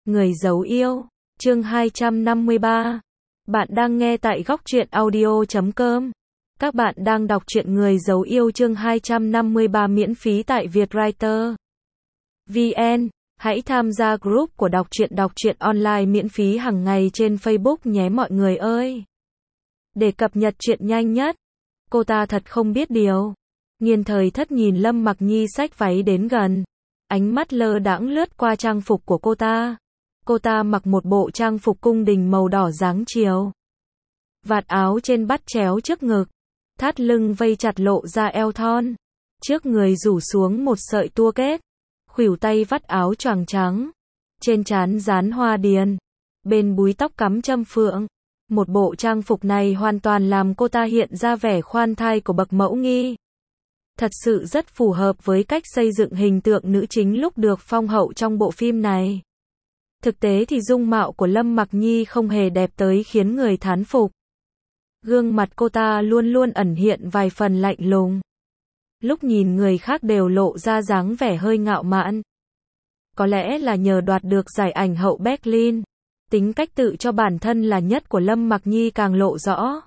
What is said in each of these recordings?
Người giấu yêu, chương 253. Bạn đang nghe tại Góc Truyện Audio.com. Các bạn đang đọc truyện Người giấu yêu chương 253 miễn phí tại Vietwriter VN. Hãy tham gia group của đọc truyện online miễn phí hàng ngày trên Facebook nhé mọi người ơi. Để cập nhật chuyện nhanh nhất. Cô ta thật không biết điều. Nghiên Thời Thất nhìn Lâm Mặc Nhi xách váy đến gần. Ánh mắt lơ đãng lướt qua trang phục của cô ta. Cô ta mặc một bộ trang phục cung đình màu đỏ dáng chiều. Vạt áo trên bắt chéo trước ngực. Thắt lưng vây chặt lộ ra eo thon. Trước người rủ xuống một sợi tua kết. Khuỷu tay vắt áo choàng trắng. Trên trán dán hoa điền. Bên búi tóc cắm châm phượng. Một bộ trang phục này hoàn toàn làm cô ta hiện ra vẻ khoan thai của bậc mẫu nghi. Thật sự rất phù hợp với cách xây dựng hình tượng nữ chính lúc được phong hậu trong bộ phim này. Thực tế thì dung mạo của Lâm Mặc Nhi không hề đẹp tới khiến người thán phục. Gương mặt cô ta luôn luôn ẩn hiện vài phần lạnh lùng. Lúc nhìn người khác đều lộ ra dáng vẻ hơi ngạo mạn. Có lẽ là nhờ đoạt được giải ảnh hậu Berlin. Tính cách tự cho bản thân là nhất của Lâm Mặc Nhi càng lộ rõ.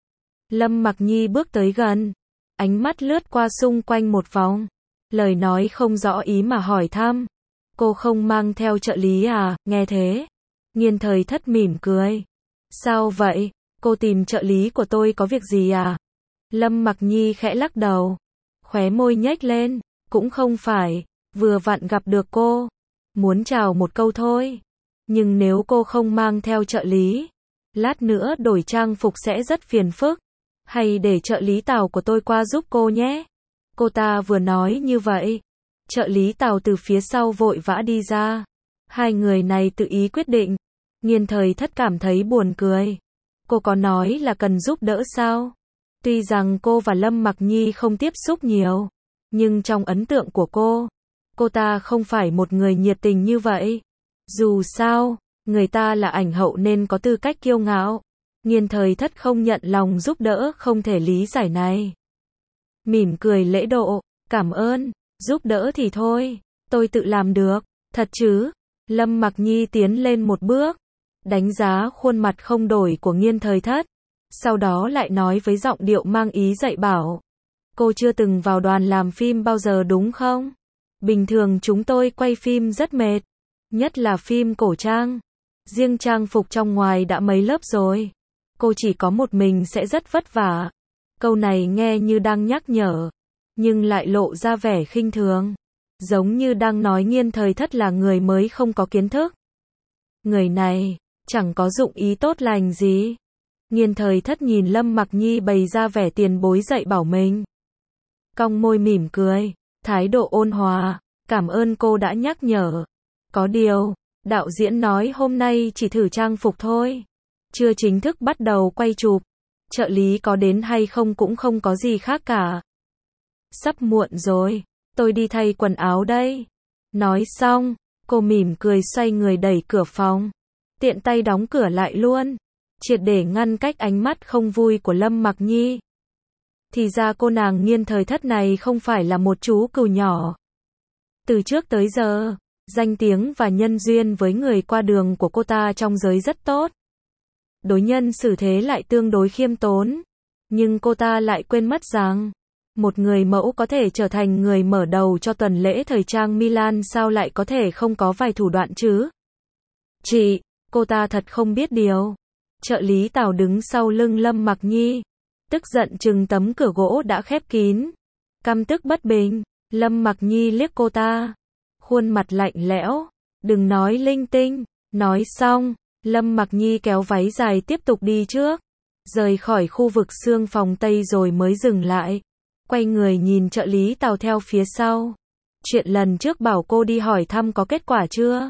Lâm Mặc Nhi bước tới gần. Ánh mắt lướt qua xung quanh một vòng. Lời nói không rõ ý mà hỏi thăm. Cô không mang theo trợ lý à, nghe thế. Nghiên Thời Thất mỉm cười. Sao vậy, cô tìm trợ lý của tôi có việc gì à? Lâm Mặc Nhi khẽ lắc đầu. Khóe môi nhếch lên, cũng không phải, vừa vặn gặp được cô. Muốn chào một câu thôi. Nhưng nếu cô không mang theo trợ lý, lát nữa đổi trang phục sẽ rất phiền phức. Hay để trợ lý Tào của tôi qua giúp cô nhé. Cô ta vừa nói như vậy. Trợ lý Tào từ phía sau vội vã đi ra. Hai người này tự ý quyết định. Nghiên Thời Thất cảm thấy buồn cười. Cô có nói là cần giúp đỡ sao? Tuy rằng cô và Lâm Mặc Nhi không tiếp xúc nhiều. Nhưng trong ấn tượng của cô ta không phải một người nhiệt tình như vậy. Dù sao, người ta là ảnh hậu nên có tư cách kiêu ngạo. Nghiên Thời Thất không nhận lòng giúp đỡ không thể lý giải này. Mỉm cười lễ độ, cảm ơn, giúp đỡ thì thôi, tôi tự làm được, thật chứ? Lâm Mặc Nhi tiến lên một bước, đánh giá khuôn mặt không đổi của Nghiên Thời Thất, sau đó lại nói với giọng điệu mang ý dạy bảo. Cô chưa từng vào đoàn làm phim bao giờ đúng không? Bình thường chúng tôi quay phim rất mệt, nhất là phim cổ trang. Riêng trang phục trong ngoài đã mấy lớp rồi. Cô chỉ có một mình sẽ rất vất vả. Câu này nghe như đang nhắc nhở, nhưng lại lộ ra vẻ khinh thường. Giống như đang nói Nghiên Thời Thất là người mới không có kiến thức. Người này, chẳng có dụng ý tốt lành gì. Nghiên Thời Thất nhìn Lâm Mặc Nhi bày ra vẻ tiền bối dạy bảo mình. Cong môi mỉm cười, thái độ ôn hòa, cảm ơn cô đã nhắc nhở. Có điều, đạo diễn nói hôm nay chỉ thử trang phục thôi. Chưa chính thức bắt đầu quay chụp. Trợ lý có đến hay không cũng không có gì khác cả. Sắp muộn rồi, tôi đi thay quần áo đây. Nói xong, cô mỉm cười xoay người đẩy cửa phòng. Tiện tay đóng cửa lại luôn. Triệt để ngăn cách ánh mắt không vui của Lâm Mặc Nhi. Thì ra cô nàng Nghiên Thời Thất này không phải là một chú cừu nhỏ. Từ trước tới giờ, danh tiếng và nhân duyên với người qua đường của cô ta trong giới rất tốt. Đối nhân xử thế lại tương đối khiêm tốn. Nhưng cô ta lại quên mất rằng, một người mẫu có thể trở thành người mở đầu cho tuần lễ thời trang Milan sao lại có thể không có vài thủ đoạn chứ? Chị, cô ta thật không biết điều. Trợ lý Tào đứng sau lưng Lâm Mặc Nhi. Tức giận chừng tấm cửa gỗ đã khép kín. Căm tức bất bình, Lâm Mặc Nhi liếc cô ta. Khuôn mặt lạnh lẽo. Đừng nói linh tinh. Nói xong. Lâm Mặc Nhi kéo váy dài tiếp tục đi trước. Rời khỏi khu vực xương phòng Tây rồi mới dừng lại. Quay người nhìn trợ lý Tào theo phía sau. Chuyện lần trước bảo cô đi hỏi thăm có kết quả chưa?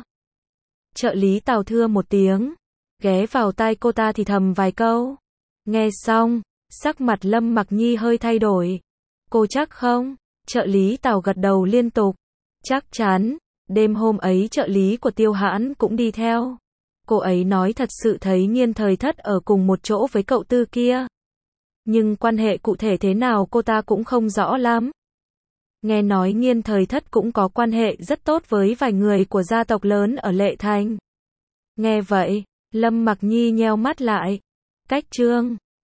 Trợ lý Tào thưa một tiếng. Ghé vào tai cô ta thì thầm vài câu. Nghe xong, sắc mặt Lâm Mặc Nhi hơi thay đổi. Cô chắc không? Trợ lý Tào gật đầu liên tục. Chắc chắn. Đêm hôm ấy trợ lý của Tiêu Hãn cũng đi theo. Cô ấy nói thật sự thấy Nghiên Thời Thất ở cùng một chỗ với cậu Tư kia. Nhưng quan hệ cụ thể thế nào cô ta cũng không rõ lắm. Nghe nói Nghiên Thời Thất cũng có quan hệ rất tốt với vài người của gia tộc lớn ở Lệ Thành. Nghe vậy, Lâm Mặc Nhi nheo mắt lại. Cách Trương